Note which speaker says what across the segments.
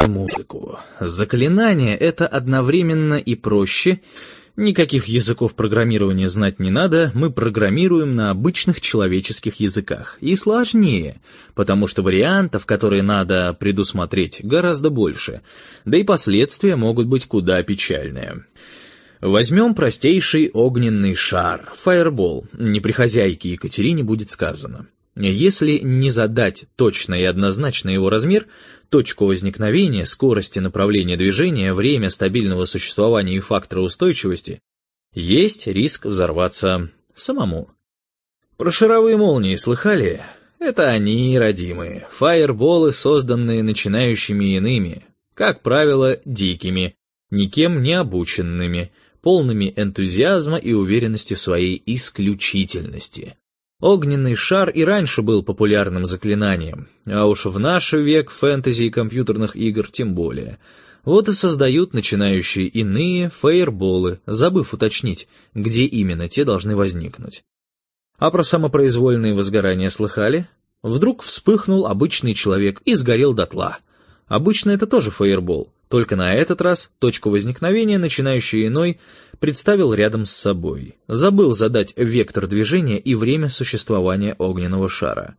Speaker 1: музыку. Заклинание — это одновременно и проще. Никаких языков программирования знать не надо, мы программируем на обычных человеческих языках. И сложнее, потому что вариантов, которые надо предусмотреть, гораздо больше. Да и последствия могут быть куда печальнее. Возьмем простейший огненный шар, фаербол, не при хозяйке Екатерине будет сказано. Если не задать точно и однозначно его размер, точку возникновения, скорости направления движения, время стабильного существования и фактора устойчивости, есть риск взорваться самому. Про шаровые молнии слыхали? Это они, родимые, фаерболы, созданные начинающими иными, как правило, дикими, никем не обученными, полными энтузиазма и уверенности в своей исключительности. Огненный шар и раньше был популярным заклинанием, а уж в наш век фэнтези и компьютерных игр тем более. Вот и создают начинающие иные фаерболы, забыв уточнить, где именно те должны возникнуть. А про самопроизвольные возгорания слыхали? Вдруг вспыхнул обычный человек и сгорел дотла. Обычно это тоже фаербол, только на этот раз точку возникновения начинающий иной представил рядом с собой. Забыл задать вектор движения и время существования огненного шара.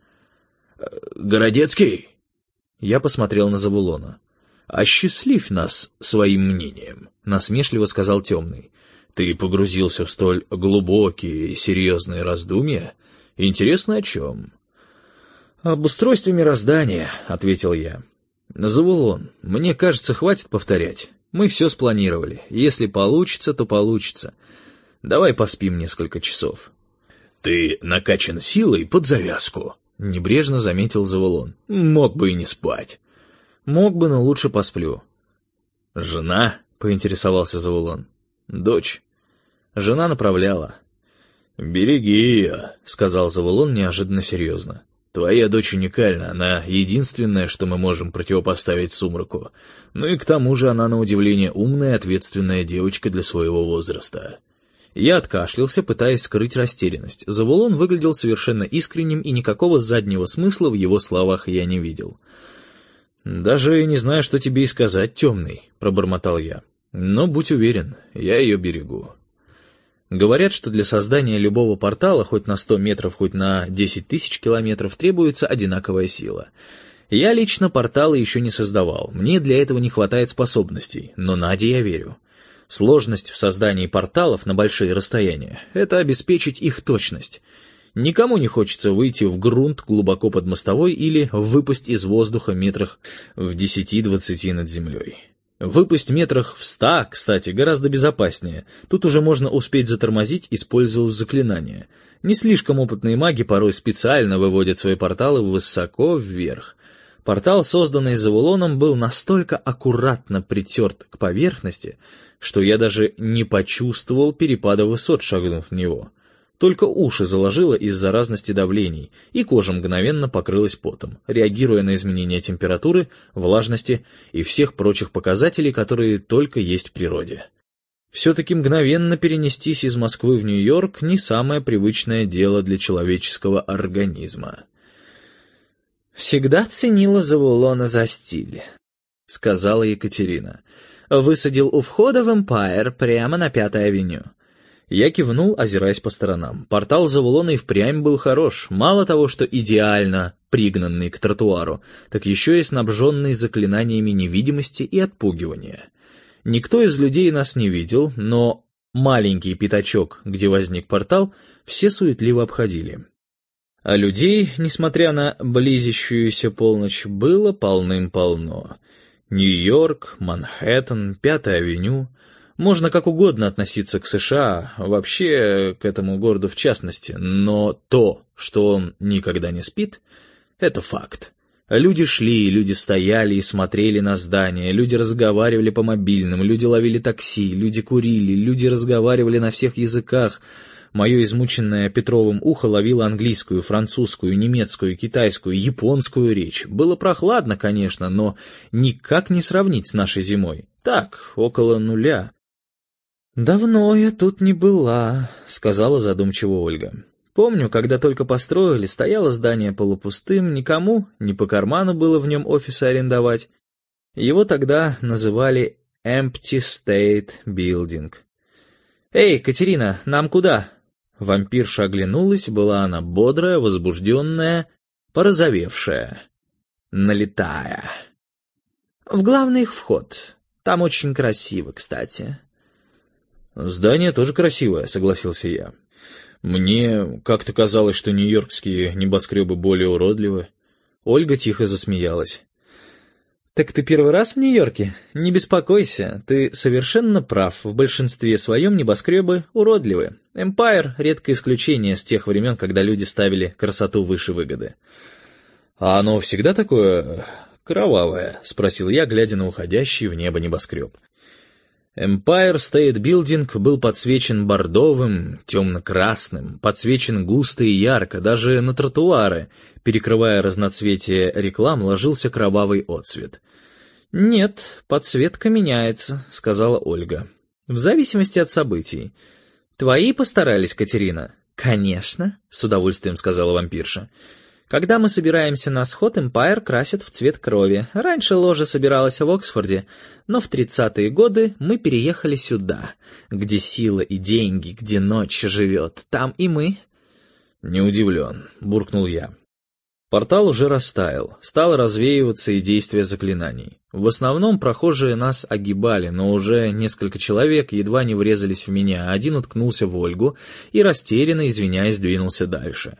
Speaker 1: «Городецкий!» Я посмотрел на Завулона. «Осчастливь нас своим мнением», — насмешливо сказал Темный. «Ты погрузился в столь глубокие и серьезные раздумья? Интересно, о чем?» «Об устройстве мироздания», — ответил я. «Завулон, мне кажется, хватит повторять. Мы все спланировали. Если получится, то получится. Давай поспим несколько часов». «Ты накачан силой под завязку», — небрежно заметил Завулон. «Мог бы и не спать». «Мог бы, но лучше посплю». «Жена?» — поинтересовался Завулон. «Дочь». Жена направляла. «Береги ее», — сказал Завулон неожиданно серьезно. «Твоя дочь уникальна, она единственная, что мы можем противопоставить сумраку. Ну и к тому же она, на удивление, умная и ответственная девочка для своего возраста». Я откашлялся, пытаясь скрыть растерянность. Завулон выглядел совершенно искренним, и никакого заднего смысла в его словах я не видел. «Даже не знаю, что тебе и сказать, Темный», — пробормотал я. «Но будь уверен, я ее берегу». Говорят, что для создания любого портала, хоть на 100 метров, хоть на 10 тысяч километров, требуется одинаковая сила. Я лично порталы еще не создавал, мне для этого не хватает способностей, но Наде я верю. Сложность в создании порталов на большие расстояния — это обеспечить их точность. Никому не хочется выйти в грунт глубоко под мостовой или выпасть из воздуха метрах в 10-20 над землей. Выпасть метрах в 100, кстати, гораздо безопаснее. Тут уже можно успеть затормозить, используя заклинания. Не слишком опытные маги порой специально выводят свои порталы высоко вверх. Портал, созданный Завулоном, был настолько аккуратно притерт к поверхности, что я даже не почувствовал перепада высот, шагнув в него. Только уши заложило из-за разности давлений, и кожа мгновенно покрылась потом, реагируя на изменения температуры, влажности и всех прочих показателей, которые только есть в природе. Все-таки мгновенно перенестись из Москвы в Нью-Йорк — не самое привычное дело для человеческого организма. «Всегда ценила Завулона за стиль», — сказала Екатерина. «Высадил у входа в Эмпайр прямо на 5-й авеню». Я кивнул, озираясь по сторонам. Портал Завулона и впрямь был хорош. Мало того, что идеально пригнанный к тротуару, так еще и снабженный заклинаниями невидимости и отпугивания. Никто из людей нас не видел, но маленький пятачок, где возник портал, все суетливо обходили. А людей, несмотря на близящуюся полночь, было полным-полно. Нью-Йорк, Манхэттен, 5-я авеню. Можно как угодно относиться к США, вообще к этому городу в частности, но то, что он никогда не спит, это факт. Люди шли, люди стояли и смотрели на здания, люди разговаривали по мобильным, люди ловили такси, люди курили, люди разговаривали на всех языках. Мое измученное Петровым ухо ловило английскую, французскую, немецкую, китайскую, японскую речь. Было прохладно, конечно, но никак не сравнить с нашей зимой. Так, около нуля. «Давно я тут не была», — сказала задумчиво Ольга. «Помню, когда только построили, стояло здание полупустым, никому не по карману было в нем офисы арендовать. Его тогда называли Empty State Building. «Эй, Катерина, нам куда?» Вампирша оглянулась, была она бодрая, возбужденная, порозовевшая, налетая. «В главный их вход. Там очень красиво, кстати». «Здание тоже красивое», — согласился я. «Мне как-то казалось, что нью-йоркские небоскребы более уродливы». Ольга тихо засмеялась. «Так ты первый раз в Нью-Йорке? Не беспокойся, ты совершенно прав, в большинстве своем небоскребы уродливы. Эмпайр — редкое исключение с тех времен, когда люди ставили красоту выше выгоды». «А оно всегда такое кровавое?» — спросил я, глядя на уходящий в небо небоскреб. Empire State Building был подсвечен бордовым, темно-красным, подсвечен густо и ярко, даже на тротуары, перекрывая разноцветие реклам, ложился кровавый отсвет. «Нет, подсветка меняется», — сказала Ольга. «В зависимости от событий. Твои постарались, Катерина?» «Конечно», — с удовольствием сказала вампирша. «Когда мы собираемся на сход, Эмпайр красит в цвет крови. Раньше ложа собиралась в Оксфорде, но в 30-е годы мы переехали сюда, где сила и деньги, где ночь живет. Там и мы». «Не удивлен», — буркнул я. Портал уже растаял, стало развеиваться и действие заклинаний. В основном прохожие нас огибали, но уже несколько человек едва не врезались в меня, один уткнулся в Ольгу и, растерянно извиняясь, двинулся дальше.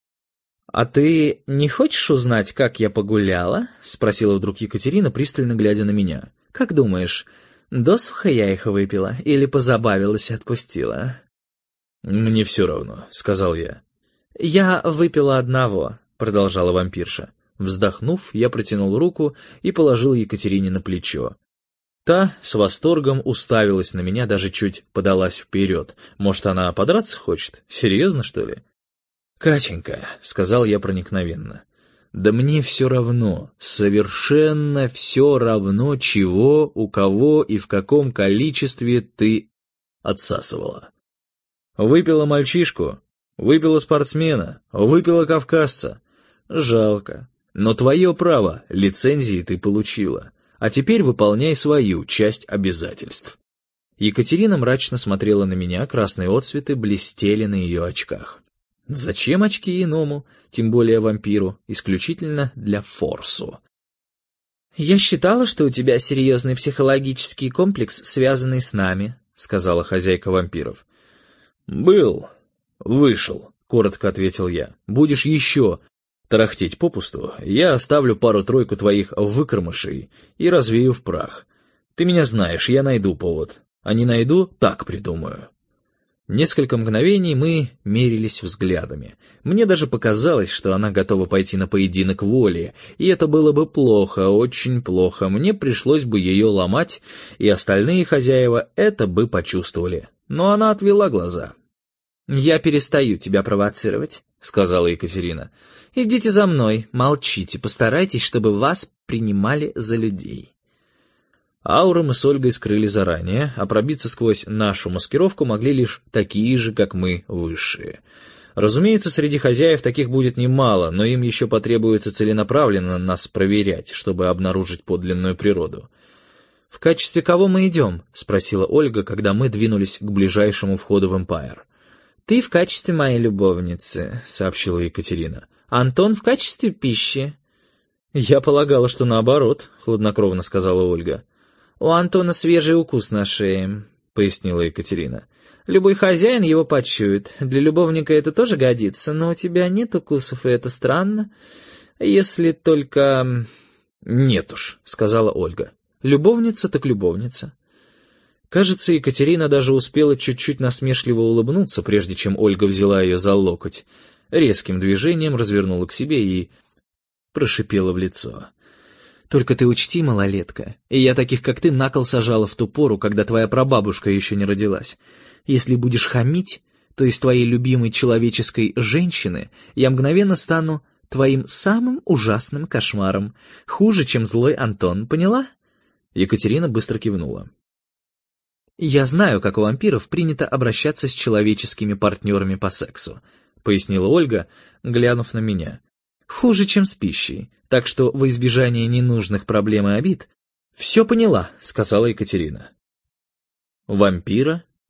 Speaker 1: «А ты не хочешь узнать, как я погуляла?» — спросила вдруг Екатерина, пристально глядя на меня. «Как думаешь, досуха я их выпила или позабавилась и отпустила?» «Мне все равно», — сказал я. «Я выпила одного», — продолжала вампирша. Вздохнув, я протянул руку и положил Екатерине на плечо. Та с восторгом уставилась на меня, даже чуть подалась вперед. Может, она подраться хочет? Серьезно, что ли? «Катенька», — сказал я проникновенно, — «да мне все равно, совершенно все равно, чего, у кого и в каком количестве ты отсасывала. Выпила мальчишку, выпила спортсмена, выпила кавказца. Жалко, но твое право, лицензии ты получила, а теперь выполняй свою часть обязательств». Екатерина мрачно смотрела на меня, красные отцветы блестели на ее очках. Зачем очки иному, тем более вампиру, исключительно для форсу? «Я считала, что у тебя серьезный психологический комплекс, связанный с нами», — сказала хозяйка вампиров. «Был. Вышел», — коротко ответил я. «Будешь еще тарахтеть попусту, я оставлю пару-тройку твоих выкормышей и развею в прах. Ты меня знаешь, я найду повод. А не найду, так придумаю». Несколько мгновений мы мерились взглядами. Мне даже показалось, что она готова пойти на поединок воли, и это было бы плохо, очень плохо. Мне пришлось бы ее ломать, и остальные хозяева это бы почувствовали. Но она отвела глаза. «Я перестаю тебя провоцировать», — сказала Екатерина. «Идите за мной, молчите, постарайтесь, чтобы вас принимали за людей». Ауры мы с Ольгой скрыли заранее, а пробиться сквозь нашу маскировку могли лишь такие же, как мы, высшие. Разумеется, среди хозяев таких будет немало, но им еще потребуется целенаправленно нас проверять, чтобы обнаружить подлинную природу. «В качестве кого мы идем?» — спросила Ольга, когда мы двинулись к ближайшему входу в Эмпайр. «Ты в качестве моей любовницы», — сообщила Екатерина. «Антон в качестве пищи». «Я полагала, что наоборот», — хладнокровно сказала Ольга. «У Антона свежий укус на шее», — пояснила Екатерина. «Любой хозяин его почует. Для любовника это тоже годится, но у тебя нет укусов, и это странно. Если только...» «Нет уж», — сказала Ольга. «Любовница так любовница». Кажется, Екатерина даже успела чуть-чуть насмешливо улыбнуться, прежде чем Ольга взяла ее за локоть. Резким движением развернула к себе и прошипела в лицо. «Только ты учти, малолетка, и я таких, как ты, на кол сажала в ту пору, когда твоя прабабушка еще не родилась. Если будешь хамить, то из твоей любимой человеческой женщины я мгновенно стану твоим самым ужасным кошмаром, хуже, чем злой Антон, поняла?» Екатерина быстро кивнула. «Я знаю, как у вампиров принято обращаться с человеческими партнерами по сексу», — пояснила Ольга, глянув на меня. «Хуже, чем с пищей. Так что во избежание ненужных проблем и обид «Все поняла», — сказала Екатерина. Вампира